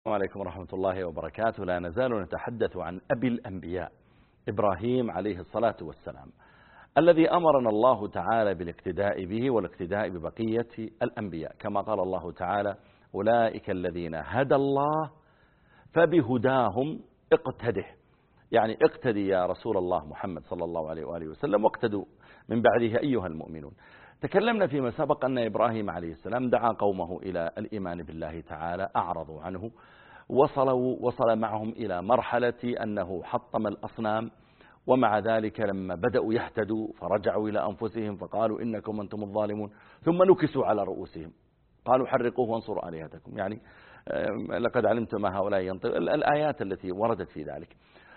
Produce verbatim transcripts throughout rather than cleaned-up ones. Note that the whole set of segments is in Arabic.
وعليكم ورحمة الله وبركاته. لا نزال نتحدث عن أبي الأنبياء إبراهيم عليه الصلاة والسلام، الذي أمرنا الله تعالى بالاقتداء به والاقتداء ببقية الأنبياء، كما قال الله تعالى: أولئك الذين هدى الله فبهداهم اقتده. يعني اقتدي يا رسول الله محمد صلى الله عليه وآله وسلم، واقتدوا من بعده أيها المؤمنون. تكلمنا فيما سبق أن إبراهيم عليه السلام دعا قومه إلى الإيمان بالله تعالى، أعرضوا عنه، وصلوا وصل معهم إلى مرحلة أنه حطم الأصنام، ومع ذلك لما بدأوا يهتدوا فرجعوا إلى أنفسهم فقالوا إنكم أنتم الظالمون، ثم نكسوا على رؤوسهم قالوا حرقوه وانصروا آلهتكم. يعني لقد علمت ما هؤلاء ينطق، الآيات التي وردت في ذلك.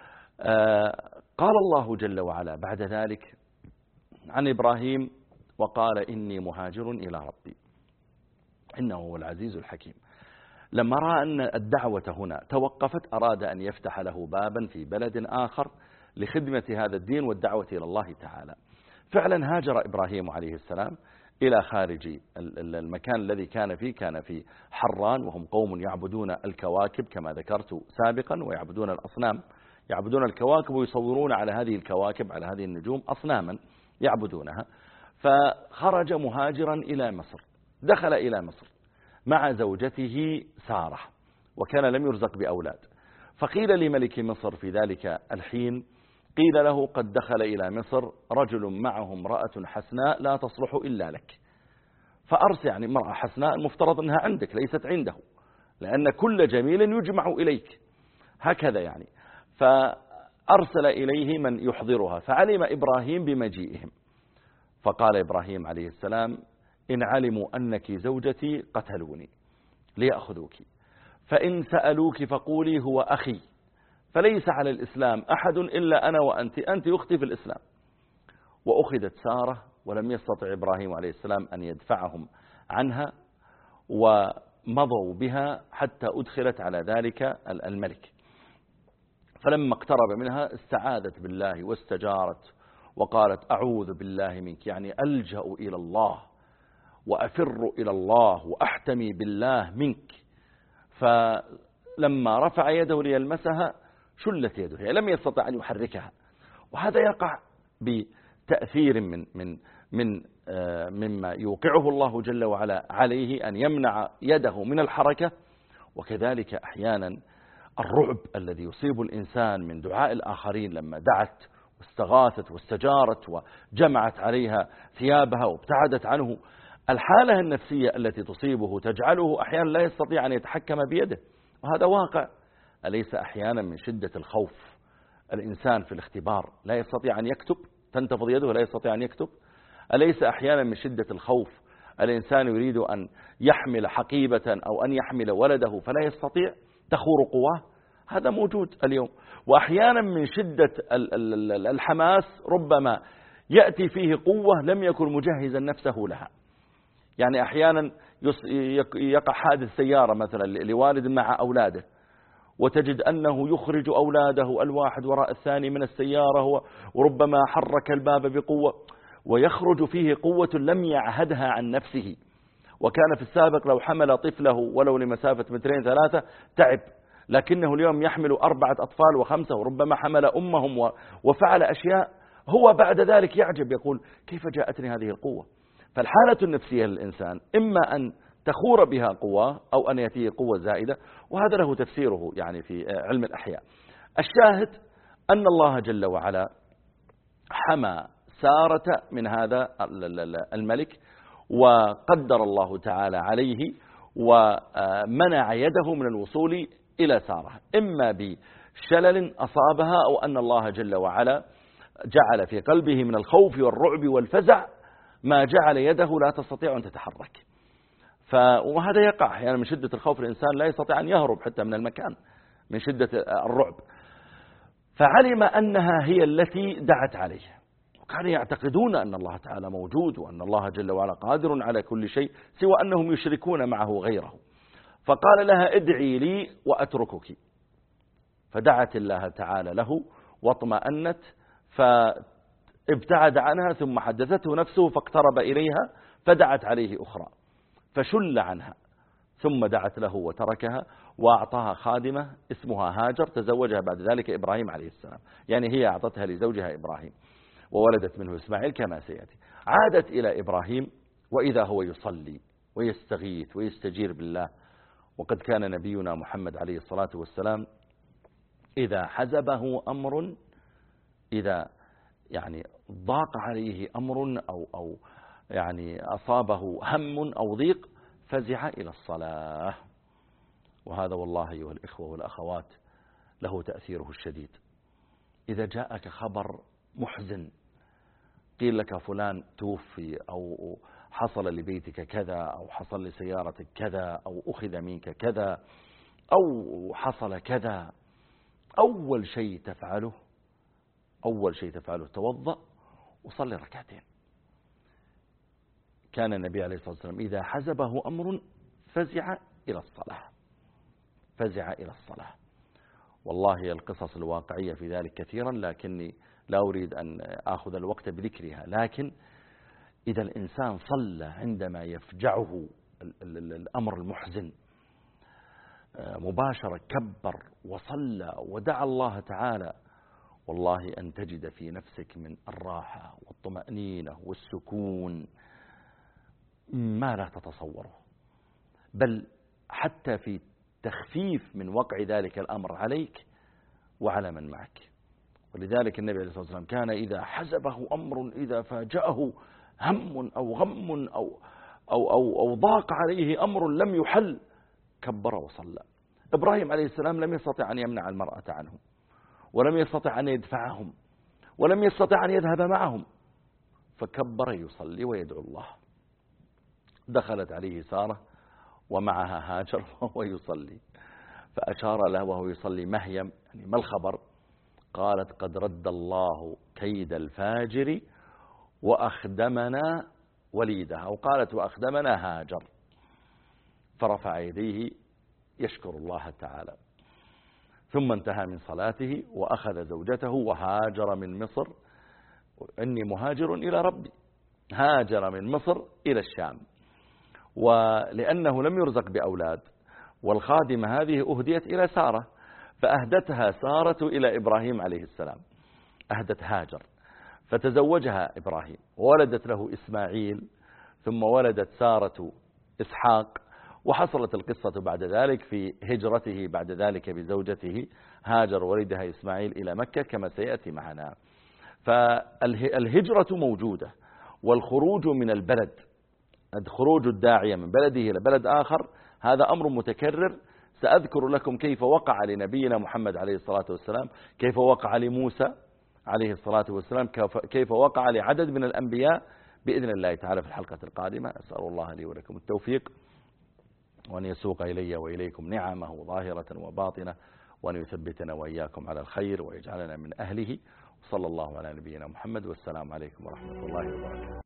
قال الله جل وعلا بعد ذلك عن إبراهيم: وقال إني مهاجر إلى ربي إنه هو العزيز الحكيم. لما رأى أن الدعوة هنا توقفت أراد أن يفتح له بابا في بلد آخر لخدمة هذا الدين والدعوة إلى الله تعالى. فعلا هاجر إبراهيم عليه السلام إلى خارج المكان الذي كان فيه، كان في حران، وهم قوم يعبدون الكواكب كما ذكرت سابقا، ويعبدون الأصنام، يعبدون الكواكب ويصورون على هذه الكواكب، على هذه النجوم أصناما يعبدونها. فخرج مهاجرا إلى مصر، دخل إلى مصر مع زوجته سارة، وكان لم يرزق بأولاد. فقيل لملك مصر في ذلك الحين، قيل له: قد دخل إلى مصر رجل معه امرأة حسناء لا تصلح إلا لك، فأرسل. يعني امرأة حسناء المفترض أنها عندك ليست عنده، لأن كل جميل يجمع إليك، هكذا يعني. فأرسل إليه من يحضرها، فعلم إبراهيم بمجيئهم، فقال إبراهيم عليه السلام: إن علموا أنك زوجتي قتلوني ليأخذوك، فإن سألوك فقولي هو أخي، فليس على الإسلام أحد إلا أنا وأنت، أنت أختي في الإسلام. وأخذت سارة، ولم يستطع إبراهيم عليه السلام أن يدفعهم عنها، ومضوا بها حتى أدخلت على ذلك الملك. فلما اقترب منها استعاذت بالله واستجارت وقالت: أعوذ بالله منك، يعني ألجأ إلى الله وأفر إلى الله وأحتمي بالله منك. فلما رفع يده ليلمسها شلت يده، يعني لم يستطع أن يحركها. وهذا يقع بتأثير من من من مما يوقعه الله جل وعلا عليه، أن يمنع يده من الحركة. وكذلك أحيانا الرعب الذي يصيب الإنسان من دعاء الآخرين، لما دعت واستغاثت واستجارت وجمعت عليها ثيابها وابتعدت عنه، الحالة النفسية التي تصيبه تجعله أحيانا لا يستطيع أن يتحكم بيده، وهذا واقع. أليس أحيانا من شدة الخوف الإنسان في الاختبار لا يستطيع أن يكتب، تنتفض يده لا يستطيع أن يكتب؟ أليس أحيانا من شدة الخوف الإنسان يريد أن يحمل حقيبة أو أن يحمل ولده فلا يستطيع، تخور قواه؟ هذا موجود اليوم. وأحيانا من شدة الحماس ربما يأتي فيه قوة لم يكن مجهزا نفسه لها. يعني أحيانا يقع حادث سيارة مثلا لوالد مع أولاده، وتجد أنه يخرج أولاده الواحد وراء الثاني من السيارة، وربما حرك الباب بقوة، ويخرج فيه قوة لم يعهدها عن نفسه. وكان في السابق لو حمل طفله ولو لمسافة مترين ثلاثة تعب، لكنه اليوم يحمل أربعة أطفال وخمسة، وربما حمل أمهم وفعل أشياء هو بعد ذلك يعجب، يقول: كيف جاءتني هذه القوة؟ فالحالة النفسية للإنسان إما أن تخور بها قوة أو أن يأتيه قوة زائدة، وهذا له تفسيره يعني في علم الأحياء. الشاهد أن الله جل وعلا حمى سارة من هذا الملك، وقدر الله تعالى عليه ومنع يده من الوصول إلى سارة، إما بشلل أصابها أو أن الله جل وعلا جعل في قلبه من الخوف والرعب والفزع ما جعل يده لا تستطيع أن تتحرك. وهذا يقع يعني من شدة الخوف، الإنسان لا يستطيع أن يهرب حتى من المكان من شدة الرعب. فعلم أنها هي التي دعت عليه، وكانوا يعتقدون أن الله تعالى موجود وأن الله جل وعلا قادر على كل شيء، سوى أنهم يشركون معه غيره. فقال لها: ادعي لي وأتركك. فدعت الله تعالى له واطمأنت، فابتعد عنها، ثم حدثته نفسه فاقترب إليها فدعت عليه أخرى فشل عنها، ثم دعت له وتركها. وأعطاها خادمة اسمها هاجر تزوجها بعد ذلك إبراهيم عليه السلام، يعني هي أعطتها لزوجها إبراهيم وولدت منه إسماعيل كما سيأتي. عادت إلى إبراهيم وإذا هو يصلي ويستغيث ويستجير بالله. وقد كان نبينا محمد عليه الصلاة والسلام إذا حزبه أمر، إذا يعني ضاق عليه أمر أو, أو يعني أصابه هم أو ضيق فزع إلى الصلاة. وهذا والله أيها الإخوة والأخوات له تأثيره الشديد. إذا جاءك خبر محزن، قيل لك فلان توفي أو حصل لبيتك كذا أو حصل لسيارتك كذا أو أخذ منك كذا أو حصل كذا، أول شيء تفعله أول شيء تفعله توضأ وصلي ركعتين. كان النبي عليه الصلاة والسلام إذا حزبه أمر فزع إلى الصلاة فزع إلى الصلاة. والله القصص الواقعية في ذلك كثيرا، لكني لا أريد أن أخذ الوقت بذكرها. لكن إذا الإنسان صلى عندما يفجعه الأمر المحزن مباشرة، كبر وصلى ودعا الله تعالى، والله أن تجد في نفسك من الراحة والطمأنينة والسكون ما لا تتصوره، بل حتى في تخفيف من وقع ذلك الأمر عليك وعلى من معك. ولذلك النبي عليه الصلاة والسلام كان إذا حزبه أمر، إذا فاجأه هم أو غم أو, أو, أو, أو ضاق عليه أمر لم يحل كبر وصلى. إبراهيم عليه السلام لم يستطع أن يمنع المرأة عنهم، ولم يستطع أن يدفعهم، ولم يستطع أن يذهب معهم، فكبر يصلي ويدعو الله. دخلت عليه سارة ومعها هاجر وهو يصلي، فأشار له وهو يصلي: مهيم، يعني ما الخبر؟ قالت: قد رد الله كيد الفاجر وأخدمنا وليدها، أو قالت: وأخدمنا هاجر. فرفع يديه يشكر الله تعالى، ثم انتهى من صلاته وأخذ زوجته وهاجر من مصر. إني مهاجر إلى ربي. هاجر من مصر إلى الشام، ولأنه لم يرزق بأولاد، والخادمة هذه أهديت إلى سارة، فأهدتها سارة إلى إبراهيم عليه السلام، أهدت هاجر، فتزوجها إبراهيم وولدت له إسماعيل، ثم ولدت سارة إسحاق. وحصلت القصة بعد ذلك في هجرته بعد ذلك بزوجته هاجر ولدها إسماعيل إلى مكة كما سيأتي معنا. فالهجرة موجودة، والخروج من البلد، خروج الداعية من بلده إلى بلد آخر، هذا أمر متكرر. سأذكر لكم كيف وقع لنبينا محمد عليه الصلاة والسلام، كيف وقع لموسى عليه الصلاة والسلام، كيف وقع لعدد من الأنبياء بإذن الله تعالى في الحلقة القادمة. أسأل الله لي ولكم التوفيق، وأن يسوق إلي وإليكم نعمه ظاهرة وباطنة، وأن يثبتنا وإياكم على الخير ويجعلنا من أهله. صلى الله على نبينا محمد، والسلام عليكم ورحمة الله وبركاته.